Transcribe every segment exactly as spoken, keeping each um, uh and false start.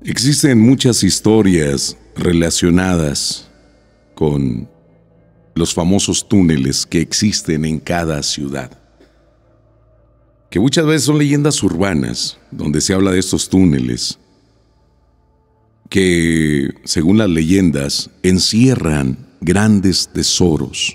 Existen muchas historias relacionadas con los famosos túneles que existen en cada ciudad, que muchas veces son leyendas urbanas, donde se habla de estos túneles, que, según las leyendas, encierran grandes tesoros,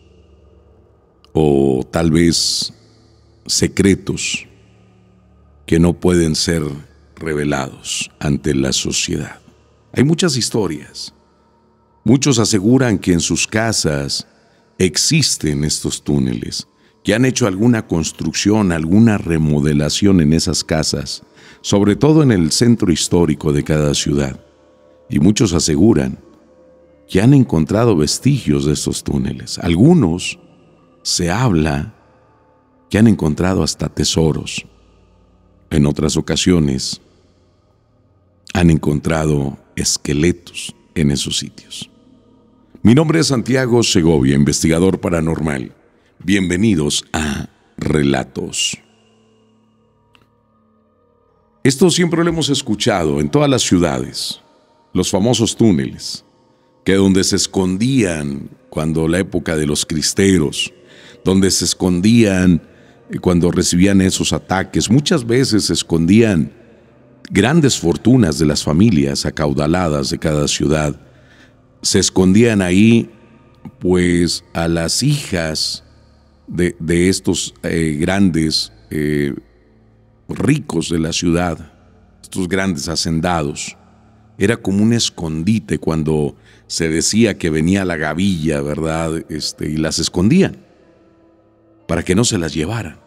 o tal vez secretos que no pueden ser revelados ante la sociedad. Hay muchas historias. Muchos aseguran que en sus casas existen estos túneles, que han hecho alguna construcción, alguna remodelación en esas casas, sobre todo en el centro histórico de cada ciudad. Y muchos aseguran que han encontrado vestigios de estos túneles. Algunos se habla que han encontrado hasta tesoros. En otras ocasiones han encontrado esqueletos en esos sitios. Mi nombre es Santiago Segovia, investigador paranormal. Bienvenidos a Relatos. Esto siempre lo hemos escuchado en todas las ciudades, los famosos túneles, que donde se escondían cuando la época de los cristeros, donde se escondían cuando recibían esos ataques, muchas veces se escondían grandes fortunas de las familias acaudaladas de cada ciudad. Se escondían ahí, pues, a las hijas de, de estos eh, grandes eh, ricos de la ciudad, estos grandes hacendados. Era como un escondite cuando se decía que venía la gavilla, ¿verdad? Este, y las escondían para que no se las llevaran.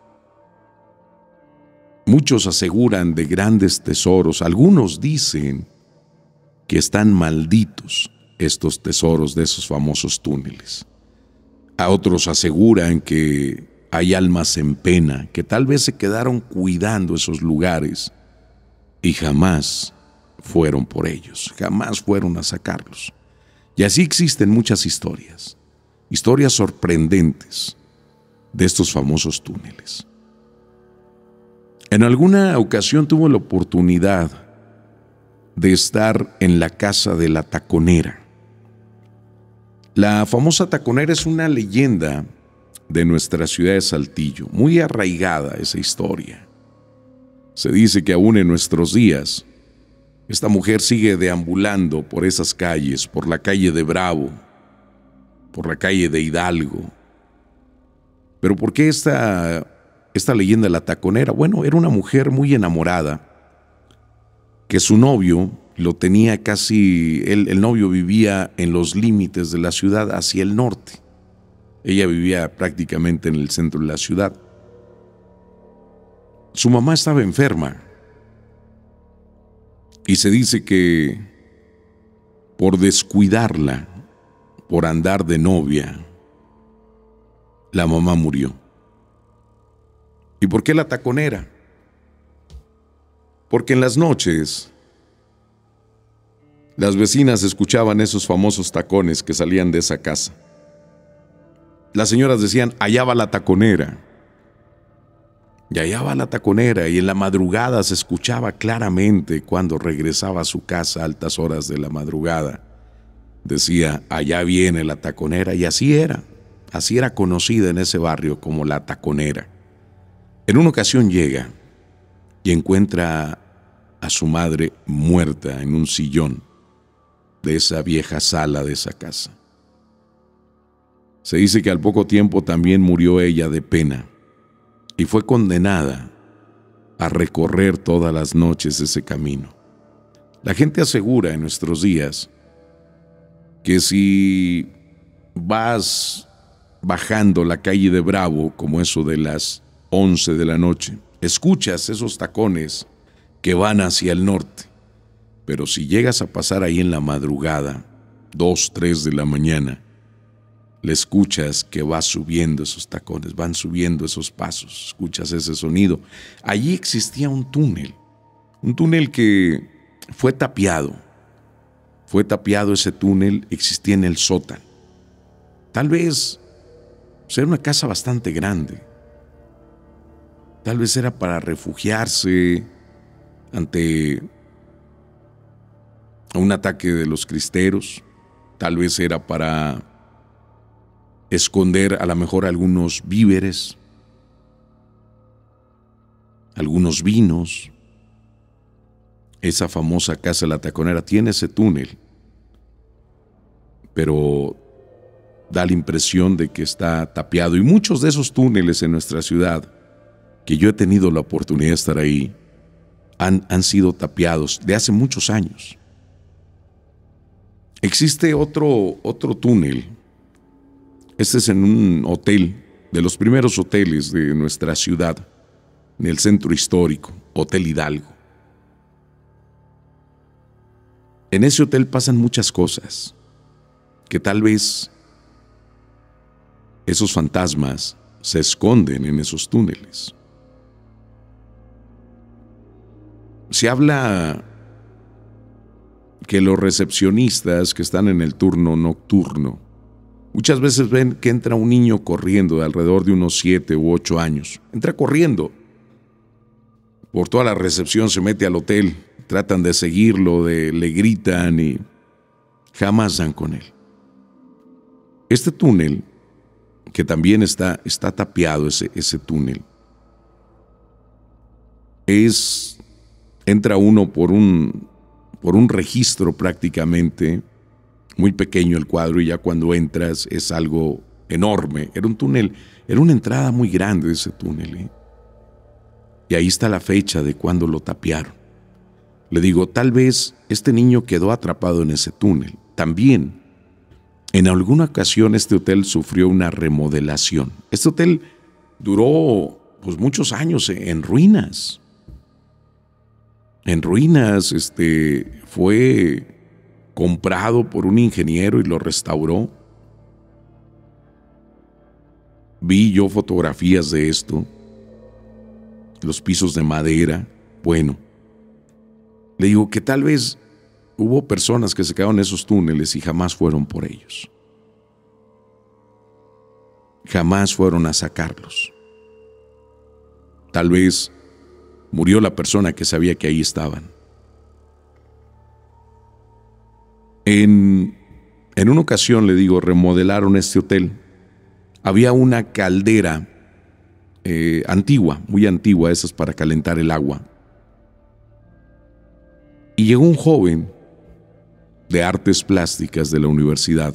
Muchos aseguran de grandes tesoros. Algunos dicen que están malditos estos tesoros de esos famosos túneles. A otros aseguran que hay almas en pena, que tal vez se quedaron cuidando esos lugares y jamás fueron por ellos, jamás fueron a sacarlos. Y así existen muchas historias, historias sorprendentes de estos famosos túneles. En alguna ocasión tuve la oportunidad de estar en la casa de la Taconera. La famosa Taconera es una leyenda de nuestra ciudad de Saltillo, muy arraigada esa historia. Se dice que aún en nuestros días, esta mujer sigue deambulando por esas calles, por la calle de Bravo, por la calle de Hidalgo. Pero ¿por qué esta, esta leyenda de la Taconera? Bueno, era una mujer muy enamorada, que su novio lo tenía casi, el, el novio vivía en los límites de la ciudad hacia el norte. Ella vivía prácticamente en el centro de la ciudad. Su mamá estaba enferma y se dice que por descuidarla, por andar de novia, la mamá murió. ¿Y por qué la Taconera? Porque en las noches las vecinas escuchaban esos famosos tacones que salían de esa casa. Las señoras decían, allá va la Taconera. Y allá va la Taconera, y en la madrugada se escuchaba claramente cuando regresaba a su casa a altas horas de la madrugada. Decía, allá viene la Taconera, y así era, así era conocida en ese barrio como la Taconera. En una ocasión llega y encuentra a su madre muerta en un sillón de esa vieja sala de esa casa. Se dice que al poco tiempo también murió ella de pena y fue condenada a recorrer todas las noches ese camino. La gente asegura en nuestros días que si vas bajando la calle de Bravo, como eso de las once de la noche, escuchas esos tacones que van hacia el norte. Pero si llegas a pasar ahí en la madrugada, dos, tres de la mañana, le escuchas que va subiendo esos tacones, van subiendo esos pasos, escuchas ese sonido. Allí existía un túnel, un túnel que fue tapiado, fue tapiado ese túnel, existía en el sótano. Tal vez era una casa bastante grande, tal vez era para refugiarse ante un ataque de los cristeros, tal vez era para esconder a lo mejor algunos víveres, algunos vinos. Esa famosa casa La Taconera tiene ese túnel, pero da la impresión de que está tapiado. Y muchos de esos túneles en nuestra ciudad, que yo he tenido la oportunidad de estar ahí, han, han sido tapiados de hace muchos años. Existe otro, otro túnel. Este es en un hotel, de los primeros hoteles de nuestra ciudad, en el centro histórico, Hotel Hidalgo. En ese hotel pasan muchas cosas, que tal vez esos fantasmas se esconden en esos túneles. Se habla que los recepcionistas que están en el turno nocturno muchas veces ven que entra un niño corriendo de alrededor de unos siete u ocho años. Entra corriendo por toda la recepción, se mete al hotel, tratan de seguirlo, de, le gritan y jamás dan con él. Este túnel, que también está, está tapiado, ese, ese túnel, es, entra uno por un, por un registro prácticamente, muy pequeño el cuadro, y ya cuando entras es algo enorme. Era un túnel, era una entrada muy grande ese túnel, ¿eh? Y ahí está la fecha de cuando lo tapiaron. Le digo, tal vez este niño quedó atrapado en ese túnel. También, en alguna ocasión este hotel sufrió una remodelación. Este hotel duró pues muchos años en ruinas. En ruinas, este, fue comprado por un ingeniero y lo restauró. Vi yo fotografías de esto, los pisos de madera. Bueno, le digo que tal vez hubo personas que se quedaron en esos túneles y jamás fueron por ellos. Jamás fueron a sacarlos. Tal vez murió la persona que sabía que ahí estaban. En, en una ocasión, le digo, remodelaron este hotel. Había una caldera eh, antigua, muy antigua, esas para calentar el agua. Y llegó un joven de artes plásticas de la universidad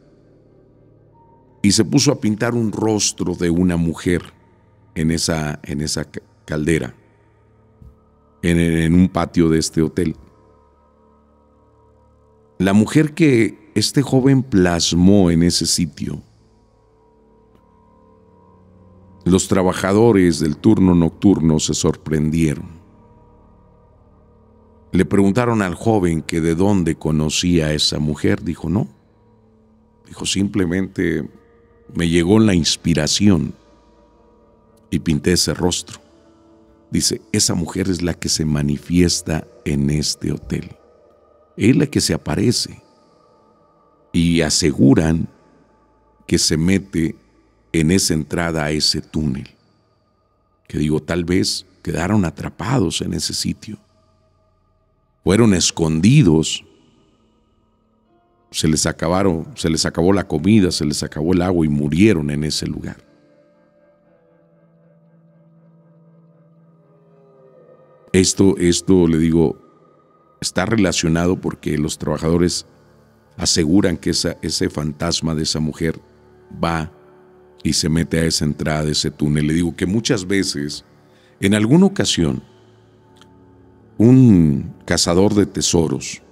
y se puso a pintar un rostro de una mujer en esa, en esa caldera, en, en un patio de este hotel. La mujer que este joven plasmó en ese sitio, los trabajadores del turno nocturno se sorprendieron. Le preguntaron al joven que de dónde conocía a esa mujer. Dijo, no. Dijo, simplemente me llegó la inspiración y pinté ese rostro. Dice, esa mujer es la que se manifiesta en este hotel. Es la que se aparece. Y aseguran que se mete en esa entrada a ese túnel. Que digo, tal vez quedaron atrapados en ese sitio. Fueron escondidos, se les acabaron, se les acabó la comida, se les acabó el agua y murieron en ese lugar. Esto, esto, le digo, está relacionado porque los trabajadores aseguran que esa, ese fantasma de esa mujer va y se mete a esa entrada de ese túnel. Le digo que muchas veces, en alguna ocasión, un cazador de tesoros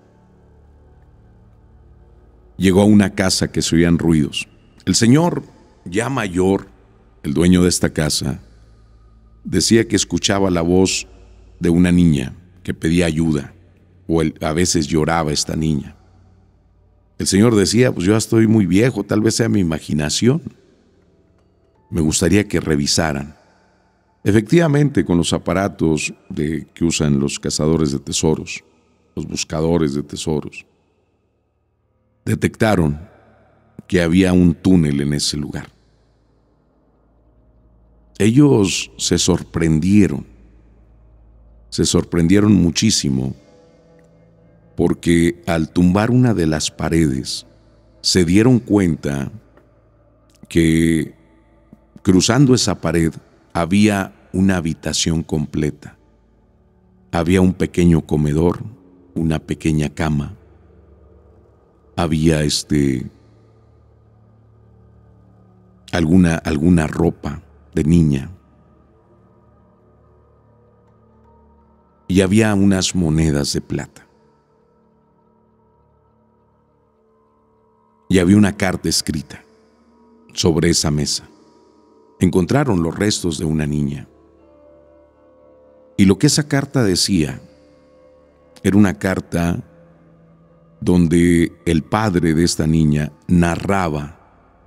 llegó a una casa que se oían ruidos. El señor, ya mayor, el dueño de esta casa, decía que escuchaba la voz de una niña que pedía ayuda, o él, a veces lloraba esta niña. El señor decía, pues yo ya estoy muy viejo, tal vez sea mi imaginación. Me gustaría que revisaran. Efectivamente, con los aparatos de, que usan los cazadores de tesoros, los buscadores de tesoros, detectaron que había un túnel en ese lugar. Ellos se sorprendieron, se sorprendieron muchísimo porque al tumbar una de las paredes se dieron cuenta que cruzando esa pared había una habitación completa. Había un pequeño comedor, una pequeña cama, había este alguna, alguna ropa de niña y había unas monedas de plata. Y había una carta escrita sobre esa mesa. Encontraron los restos de una niña. Y lo que esa carta decía era una carta donde el padre de esta niña narraba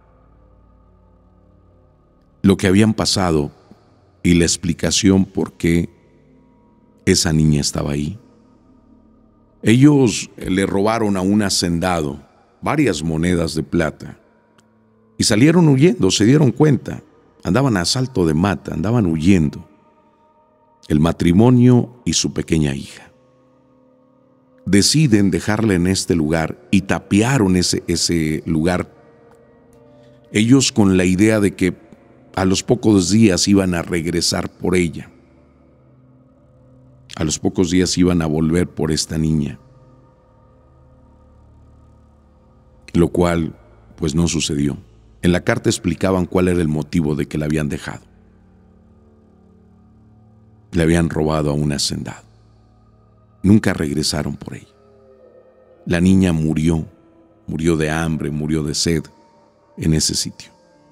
lo que habían pasado y la explicación por qué esa niña estaba ahí. Ellos le robaron a un hacendado varias monedas de plata y salieron huyendo, se dieron cuenta. Andaban a salto de mata, andaban huyendo. El matrimonio y su pequeña hija. Deciden dejarla en este lugar y tapiaron ese, ese lugar. Ellos con la idea de que a los pocos días iban a regresar por ella. A los pocos días iban a volver por esta niña. Lo cual, pues no sucedió. En la carta explicaban cuál era el motivo de que la habían dejado. Le habían robado a un hacendado. Nunca regresaron por ella. La niña murió, murió de hambre, murió de sed en ese sitio.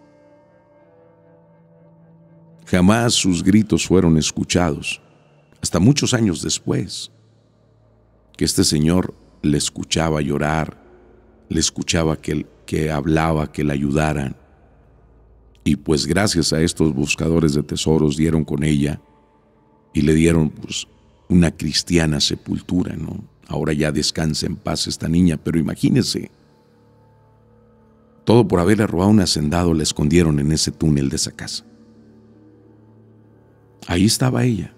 Jamás sus gritos fueron escuchados, hasta muchos años después, que este señor le escuchaba llorar, le escuchaba que, que hablaba, que le ayudaran. Y pues gracias a estos buscadores de tesoros dieron con ella y le dieron pues una cristiana sepultura, ¿no? Ahora ya descansa en paz esta niña, pero imagínense, todo por haberle robado un hacendado, la escondieron en ese túnel de esa casa. Ahí estaba ella.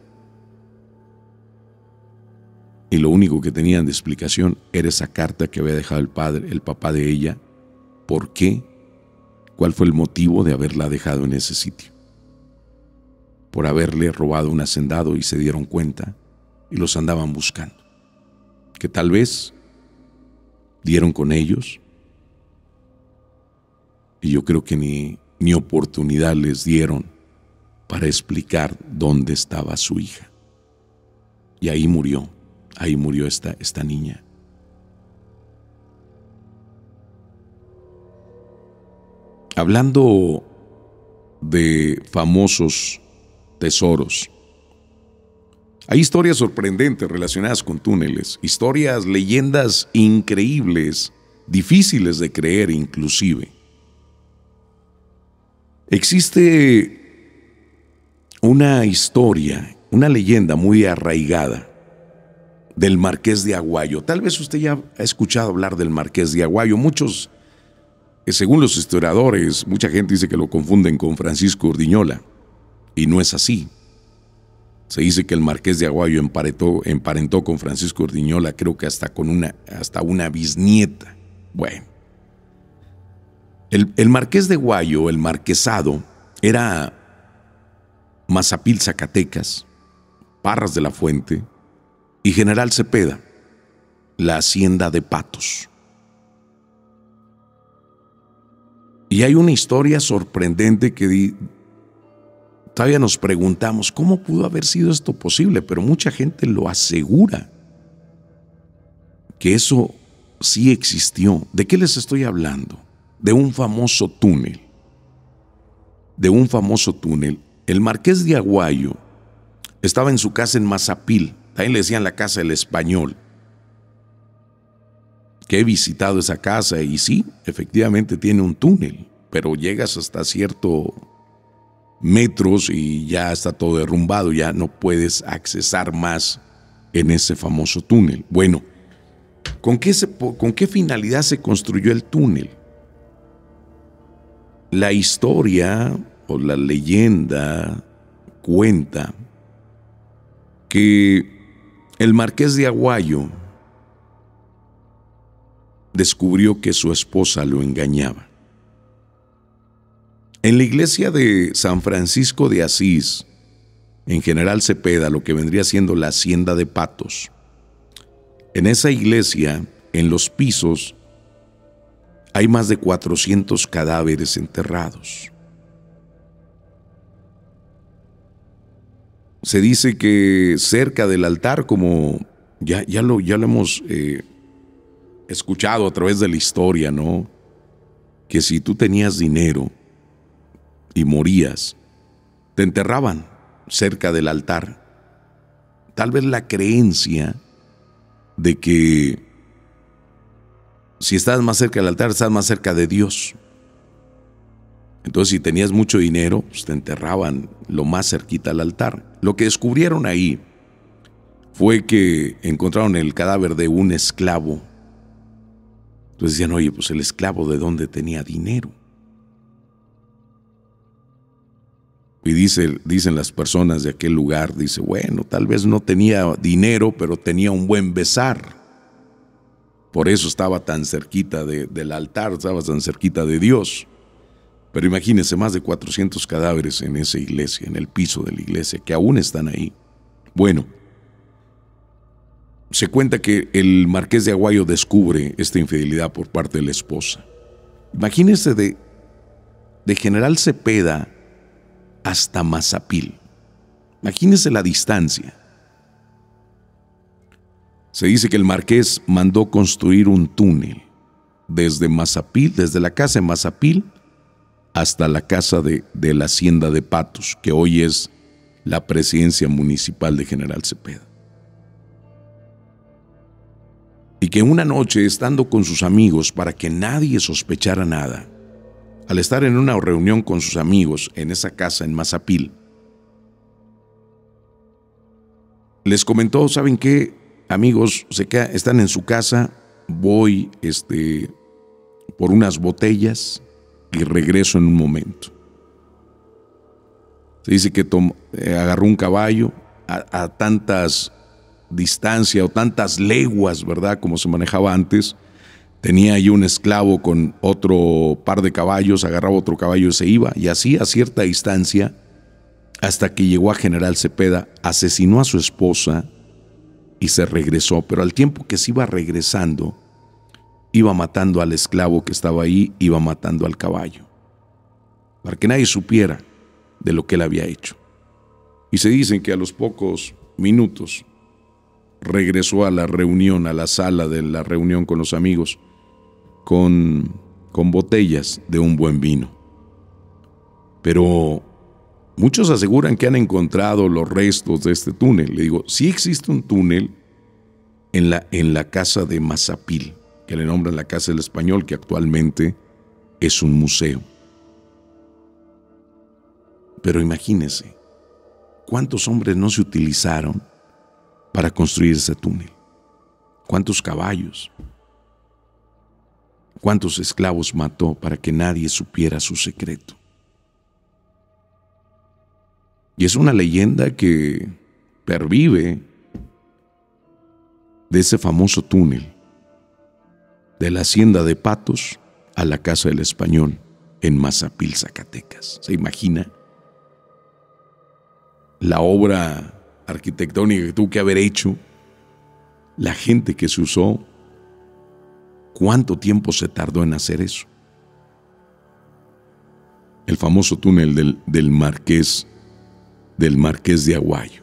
Y lo único que tenían de explicación era esa carta que había dejado el padre, el papá de ella. ¿Por qué? ¿Cuál fue el motivo de haberla dejado en ese sitio? Por haberle robado un hacendado y se dieron cuenta y los andaban buscando. Que tal vez dieron con ellos y yo creo que ni, ni oportunidad les dieron para explicar dónde estaba su hija. Y ahí murió, ahí murió esta, esta niña. Hablando de famosos tesoros, hay historias sorprendentes relacionadas con túneles, historias, leyendas increíbles, difíciles de creer inclusive. Existe una historia, una leyenda muy arraigada del Marqués de Aguayo. Tal vez usted ya ha escuchado hablar del Marqués de Aguayo. Muchos, según los historiadores, mucha gente dice que lo confunden con Francisco Urdiñola, y no es así. Se dice que el Marqués de Aguayo emparentó, emparentó con Francisco Urdiñola, creo que hasta con una, hasta una bisnieta. Bueno, el, el Marqués de Aguayo, el marquesado, era Mazapil, Zacatecas, Parras de la Fuente y General Cepeda, la hacienda de Patos. Y hay una historia sorprendente que di, todavía nos preguntamos cómo pudo haber sido esto posible, pero mucha gente lo asegura, que eso sí existió. ¿De qué les estoy hablando? De un famoso túnel. De un famoso túnel. El Marqués de Aguayo estaba en su casa en Mazapil, también le decían la casa del Español, que he visitado esa casa y sí, efectivamente tiene un túnel, pero llegas hasta ciertos metros y ya está todo derrumbado, ya no puedes accesar más en ese famoso túnel. Bueno, ¿con qué, se, con qué finalidad se construyó el túnel? La historia o la leyenda cuenta que el Marqués de Aguayo descubrió que su esposa lo engañaba. En la iglesia de San Francisco de Asís, en General Cepeda, lo que vendría siendo la Hacienda de Patos, en esa iglesia, en los pisos, hay más de cuatrocientos cadáveres enterrados. Se dice que cerca del altar, como ya, ya, lo, ya lo hemos eh, escuchado a través de la historia, ¿no? Que si tú tenías dinero y morías, te enterraban cerca del altar. Tal vez la creencia de que si estás más cerca del altar, estás más cerca de Dios. Entonces, si tenías mucho dinero, pues te enterraban lo más cerquita al altar. Lo que descubrieron ahí fue que encontraron el cadáver de un esclavo. Entonces decían, oye, pues el esclavo, ¿de dónde tenía dinero? Y dice, dicen las personas de aquel lugar, dice, bueno, tal vez no tenía dinero, pero tenía un buen besar. Por eso estaba tan cerquita de, del altar, estaba tan cerquita de Dios. Pero imagínense, más de cuatrocientos cadáveres en esa iglesia, en el piso de la iglesia, que aún están ahí. Bueno, se cuenta que el marqués de Aguayo descubre esta infidelidad por parte de la esposa. Imagínense de, de General Cepeda hasta Mazapil. Imagínense la distancia. Se dice que el marqués mandó construir un túnel desde Mazapil, desde la casa de Mazapil hasta la casa de, de la Hacienda de Patos, que hoy es la presidencia municipal de General Cepeda. Y que una noche, estando con sus amigos para que nadie sospechara nada, al estar en una reunión con sus amigos en esa casa en Mazapil, les comentó, ¿saben qué? Amigos, se queda, están en su casa, voy este, por unas botellas y regreso en un momento. Se dice que tom, eh, agarró un caballo a, a tantas distancias o tantas leguas, ¿verdad? Como se manejaba antes. Tenía ahí un esclavo con otro par de caballos, agarraba otro caballo y se iba. Y así a cierta distancia, hasta que llegó a General Cepeda, asesinó a su esposa y se regresó. Pero al tiempo que se iba regresando, iba matando al esclavo que estaba ahí, iba matando al caballo, para que nadie supiera de lo que él había hecho. Y se dicen que a los pocos minutos regresó a la reunión, a la sala de la reunión con los amigos, con, con botellas de un buen vino. Pero muchos aseguran que han encontrado los restos de este túnel. Le digo, sí existe un túnel en la, en la casa de Mazapil, que le nombran la Casa del Español, que actualmente es un museo. Pero imagínense, ¿cuántos hombres no se utilizaron para construir ese túnel? ¿Cuántos caballos? ¿Cuántos esclavos mató para que nadie supiera su secreto? Y es una leyenda que pervive de ese famoso túnel, de la Hacienda de Patos a la Casa del Español en Mazapil, Zacatecas. ¿Se imagina la obra arquitectónica que tuvo que haber hecho, la gente que se usó? ¿Cuánto tiempo se tardó en hacer eso? El famoso túnel del, del Marqués, del Marqués de Aguayo.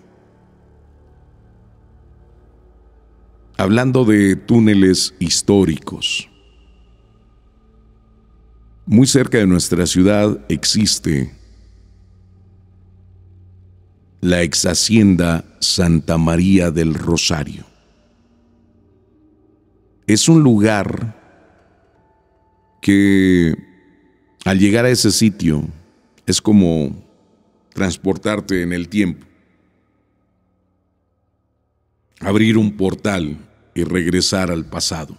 Hablando de túneles históricos, muy cerca de nuestra ciudad existe la ex hacienda Santa María del Rosario. Es un lugar que al llegar a ese sitio es como transportarte en el tiempo, abrir un portal y regresar al pasado.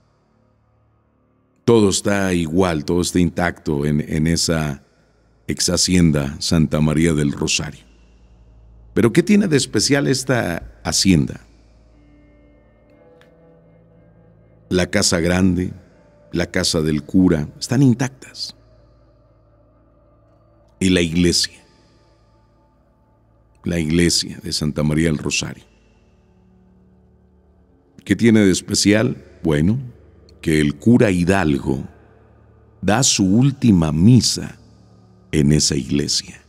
Todo está igual, todo está intacto en, en esa ex hacienda Santa María del Rosario. Pero ¿qué tiene de especial esta hacienda? la casa grande, la casa del cura, están intactas. Y la iglesia, la iglesia de Santa María del Rosario. ¿Qué tiene de especial? Bueno, que el cura Hidalgo da su última misa en esa iglesia,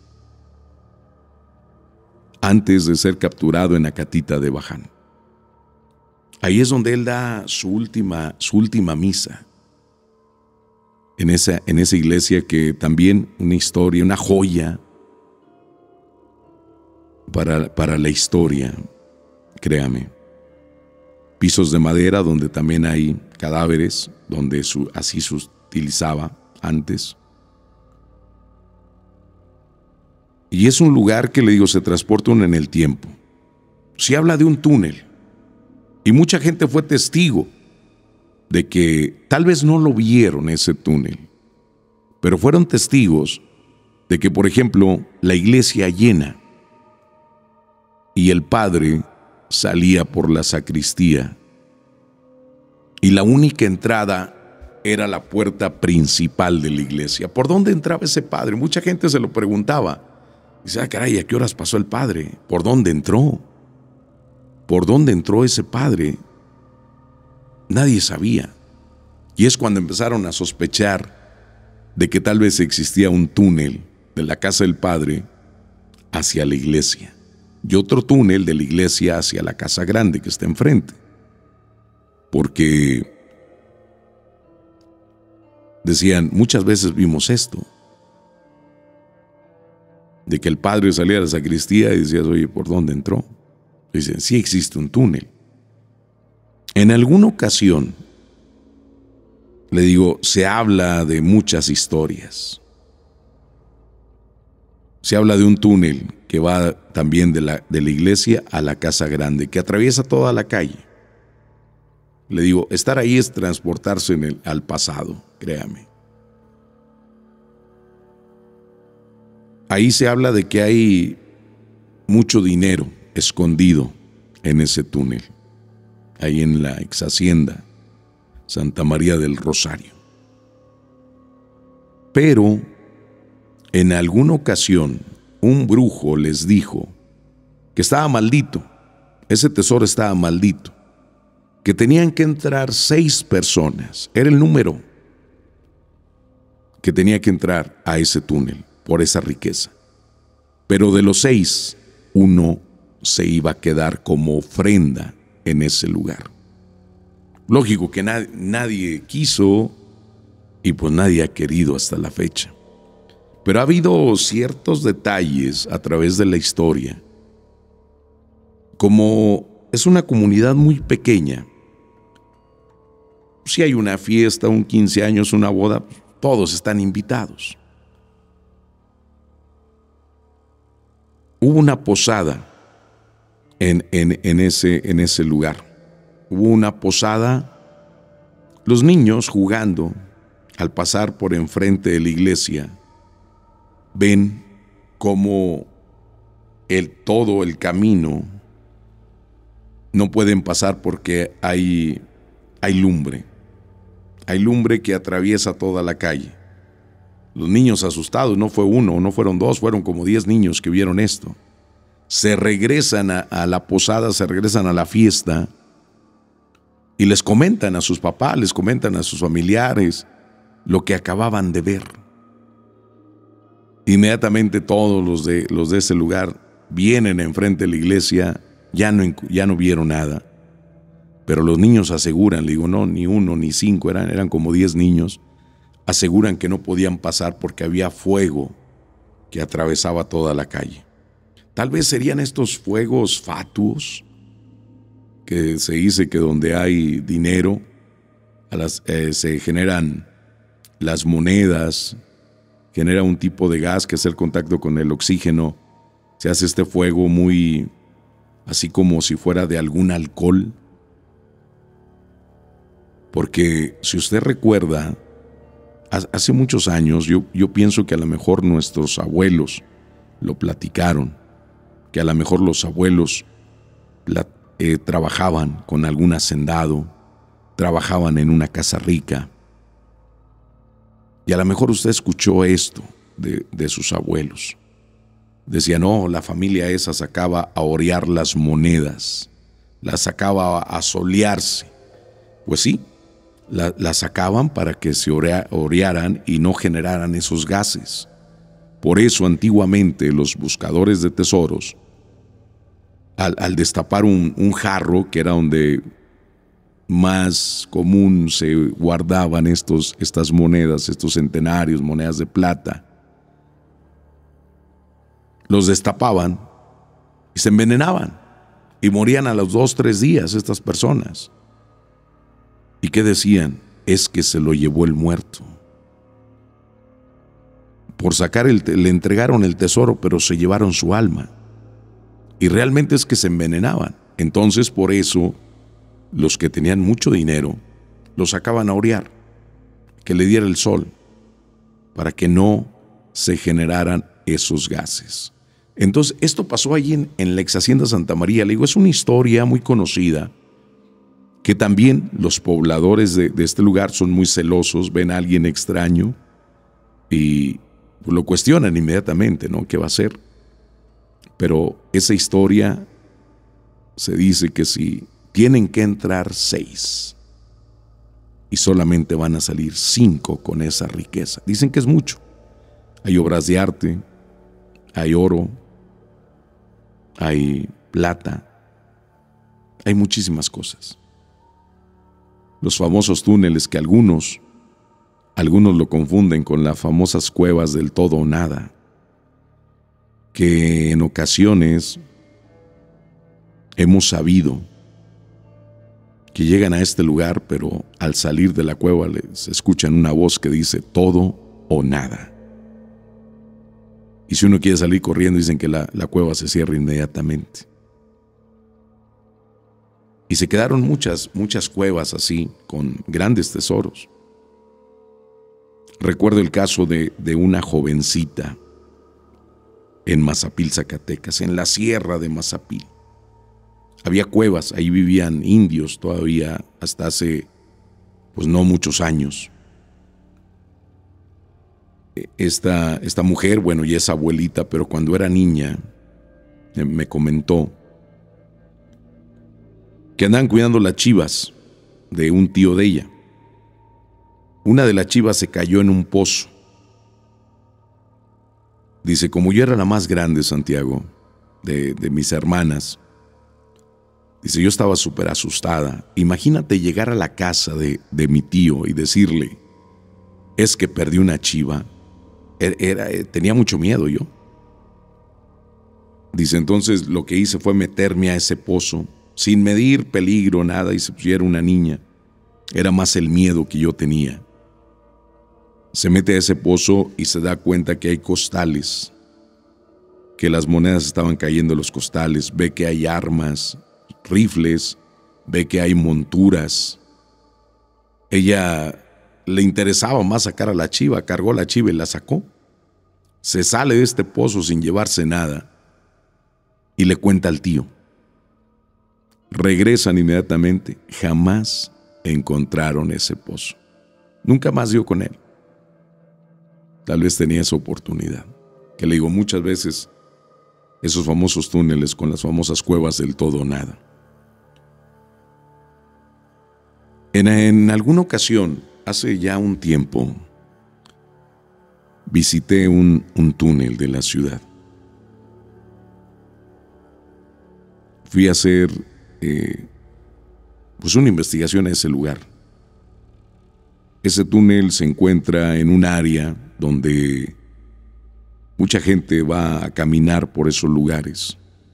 antes de ser capturado en Acatita de Baján. Ahí es donde él da su última, su última misa, en esa, en esa iglesia, que también una historia, una joya para, para la historia, créame. Pisos de madera donde también hay cadáveres, donde su, así se utilizaba antes. Y es un lugar que, le digo, se transporta uno en el tiempo. Se habla de un túnel, y mucha gente fue testigo de que tal vez no lo vieron ese túnel, pero fueron testigos de que, por ejemplo, la iglesia llena y el padre salía por la sacristía y la única entrada era la puerta principal de la iglesia. ¿Por dónde entraba ese padre? Mucha gente se lo preguntaba. Dice, ah, caray, ¿a qué horas pasó el padre? ¿Por dónde entró? ¿Por dónde entró ese padre? Nadie sabía. Y es cuando empezaron a sospechar de que tal vez existía un túnel de la casa del padre hacia la iglesia y otro túnel de la iglesia hacia la casa grande que está enfrente. Porque decían, muchas veces vimos esto, de que el padre salía a la sacristía y decías, oye, ¿por dónde entró? Dicen, sí existe un túnel. En alguna ocasión, le digo, se habla de muchas historias. Se habla de un túnel que va también de la, de la iglesia a la casa grande, que atraviesa toda la calle. Le digo, estar ahí es transportarse en el, al pasado, créame. Ahí se habla de que hay mucho dinero escondido en ese túnel, ahí en la ex hacienda Santa María del Rosario. Pero en alguna ocasión un brujo les dijo que estaba maldito, ese tesoro estaba maldito, que tenían que entrar seis personas, era el número que tenía que entrar a ese túnel por esa riqueza. Pero de los seis, uno se iba a quedar como ofrenda en ese lugar. Lógico que nadie, nadie quiso y pues nadie ha querido hasta la fecha. Pero ha habido ciertos detalles a través de la historia. Como es una comunidad muy pequeña, si hay una fiesta, un quince años, una boda, todos están invitados. Hubo una posada en, en, en, ese, en ese lugar. Hubo una posada, los niños jugando, al pasar por enfrente de la iglesia, ven cómo el, todo el camino no pueden pasar porque hay, hay lumbre. Hay lumbre que atraviesa toda la calle. Los niños asustados, no fue uno, no fueron dos, fueron como diez niños que vieron esto. Se regresan a, a la posada, se regresan a la fiesta y les comentan a sus papás, les comentan a sus familiares lo que acababan de ver. Inmediatamente todos los de, los de ese lugar vienen enfrente de la iglesia, ya no, ya no vieron nada. Pero los niños aseguran, le digo, no, ni uno, ni cinco, eran, eran como diez niños, aseguran que no podían pasar porque había fuego que atravesaba toda la calle. Tal vez serían estos fuegos fatuos, que se dice que donde hay dinero, a las, eh, se generan las monedas, genera un tipo de gas que es el contacto con el oxígeno, se hace este fuego muy, así como si fuera de algún alcohol. Porque si usted recuerda, hace muchos años, yo, yo pienso que a lo mejor nuestros abuelos lo platicaron, que a lo mejor los abuelos la, eh, trabajaban con algún hacendado, trabajaban en una casa rica. Y a lo mejor usted escuchó esto de, de sus abuelos. Decía, no, la familia esa sacaba a orear las monedas, las sacaba a solearse. Pues sí, la, las sacaban para que se orea, orearan y no generaran esos gases. Por eso antiguamente los buscadores de tesoros, al, al destapar un, un jarro, que era donde más común se guardaban estos, estas monedas, estos centenarios, monedas de plata, los destapaban y se envenenaban y morían a los dos, tres días estas personas. ¿Y qué decían? Es que se lo llevó el muerto. Por sacar el, le entregaron el tesoro, pero se llevaron su alma. Y realmente es que se envenenaban. Entonces, por eso, los que tenían mucho dinero, los sacaban a orear, que le diera el sol, para que no se generaran esos gases. Entonces, esto pasó allí en, en la ex hacienda Santa María. Le digo, es una historia muy conocida, que también los pobladores de, de este lugar son muy celosos, ven a alguien extraño y lo cuestionan inmediatamente, ¿no? ¿Qué va a hacer? Pero esa historia se dice que si tienen que entrar seis y solamente van a salir cinco con esa riqueza. Dicen que es mucho. Hay obras de arte, hay oro, hay plata, hay muchísimas cosas. Los famosos túneles que algunos, algunos lo confunden con las famosas cuevas del todo o nada, que en ocasiones hemos sabido que llegan a este lugar, pero al salir de la cueva les escuchan una voz que dice todo o nada. Y si uno quiere salir corriendo, dicen que la, la cueva se cierra inmediatamente. Y se quedaron muchas, muchas cuevas así, con grandes tesoros. Recuerdo el caso de, de una jovencita en Mazapil, Zacatecas, en la sierra de Mazapil. Había cuevas, ahí vivían indios todavía hasta hace, pues no muchos años. Esta, esta mujer, bueno, ya es abuelita, pero cuando era niña, me comentó que andaban cuidando las chivas de un tío de ella. Una de las chivas se cayó en un pozo. Dice, como yo era la más grande, Santiago, de, de mis hermanas, dice, yo estaba súper asustada. Imagínate llegar a la casa de, de mi tío y decirle, es que perdí una chiva. Era, era, tenía mucho miedo yo. Dice, entonces lo que hice fue meterme a ese pozo, sin medir peligro, nada, y se pusiera una niña. Era más el miedo que yo tenía. Se mete a ese pozo y se da cuenta que hay costales, que las monedas estaban cayendo en los costales, ve que hay armas, rifles, ve que hay monturas. Ella le interesaba más sacar a la chiva, cargó la chiva y la sacó. Se sale de este pozo sin llevarse nada y le cuenta al tío. Regresan inmediatamente, jamás encontraron ese pozo. Nunca más dio con él. Tal vez tenía esa oportunidad. Que le digo, muchas veces esos famosos túneles con las famosas cuevas del todo o nada. En, en alguna ocasión, hace ya un tiempo, visité un, un túnel de la ciudad. Fui a hacer eh, pues una investigación a ese lugar. Ese túnel se encuentra en un área donde mucha gente va a caminar por esos lugares.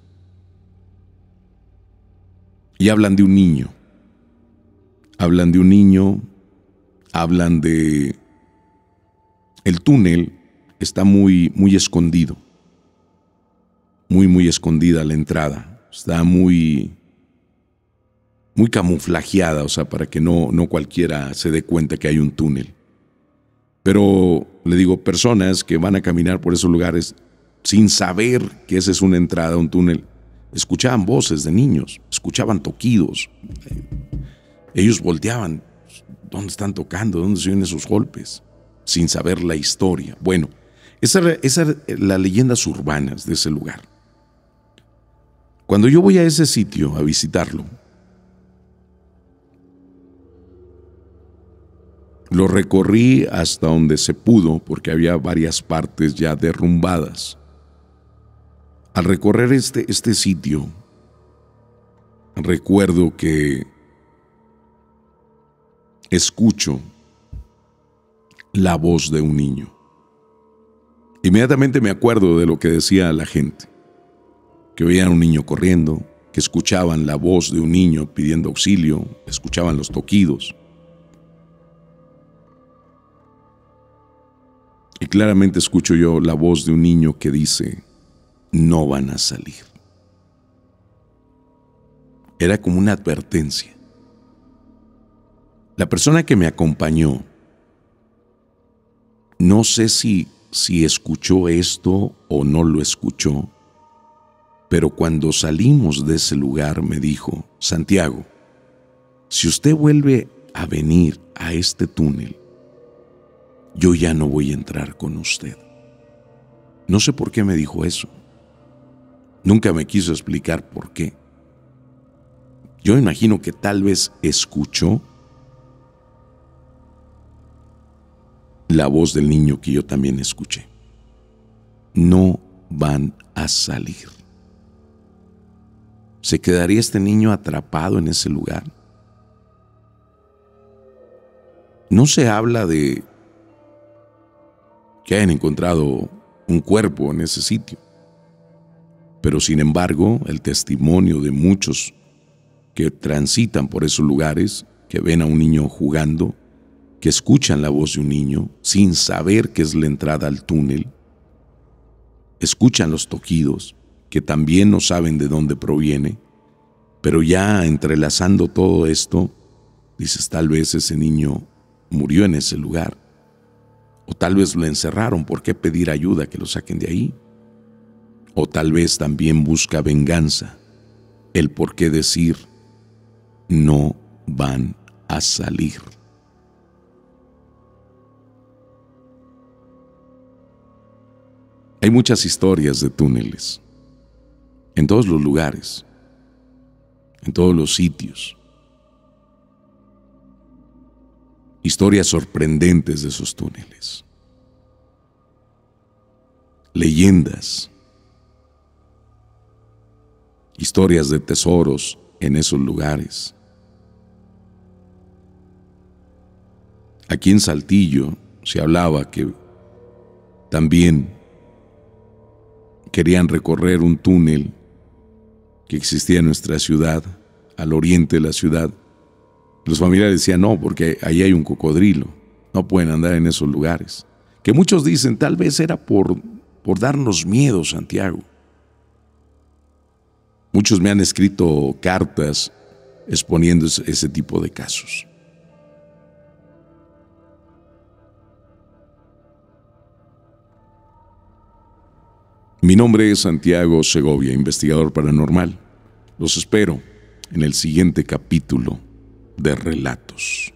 Y hablan de un niño. Hablan de un niño, hablan de... El túnel está muy, muy escondido. Muy, muy escondida la entrada. Está muy... muy camuflajeada, o sea, para que no, no cualquiera se dé cuenta que hay un túnel. Pero, le digo, personas que van a caminar por esos lugares sin saber que esa es una entrada a un túnel, escuchaban voces de niños, escuchaban toquidos. Ellos volteaban, ¿dónde están tocando? ¿Dónde se oyen esos golpes? Sin saber la historia. Bueno, esas eran esa las leyendas urbanas de ese lugar. Cuando yo voy a ese sitio a visitarlo, lo recorrí hasta donde se pudo porque había varias partes ya derrumbadas. Al recorrer este, este sitio, recuerdo que escucho la voz de un niño. Inmediatamente me acuerdo de lo que decía la gente, que veían a un niño corriendo, que escuchaban la voz de un niño pidiendo auxilio, escuchaban los toquidos. Y claramente escucho yo la voz de un niño que dice, no van a salir. Era como una advertencia. La persona que me acompañó, no sé si, si escuchó esto o no lo escuchó, pero cuando salimos de ese lugar me dijo, Santiago, si usted vuelve a venir a este túnel, yo ya no voy a entrar con usted. No sé por qué me dijo eso. Nunca me quiso explicar por qué. Yo imagino que tal vez escuchó la voz del niño que yo también escuché. No van a salir. ¿Se quedaría este niño atrapado en ese lugar? No se habla de que hayan encontrado un cuerpo en ese sitio, pero sin embargo, el testimonio de muchos que transitan por esos lugares, que ven a un niño jugando, que escuchan la voz de un niño sin saber que es la entrada al túnel, escuchan los toquidos, que también no saben de dónde proviene, pero ya entrelazando todo esto, dices, tal vez ese niño murió en ese lugar, o tal vez lo encerraron, ¿por qué pedir ayuda que lo saquen de ahí? O tal vez también busca venganza, el por qué decir, no van a salir. Hay muchas historias de túneles, en todos los lugares, en todos los sitios. Historias sorprendentes de esos túneles. Leyendas. Historias de tesoros en esos lugares. Aquí en Saltillo se hablaba que también querían recorrer un túnel que existía en nuestra ciudad, al oriente de la ciudad. Los familiares decían, no, porque ahí hay un cocodrilo, no pueden andar en esos lugares. Que muchos dicen, tal vez era por, por darnos miedo, Santiago. Muchos me han escrito cartas exponiendo ese, ese tipo de casos. Mi nombre es Santiago Segovia, investigador paranormal. Los espero en el siguiente capítulo de Relatos.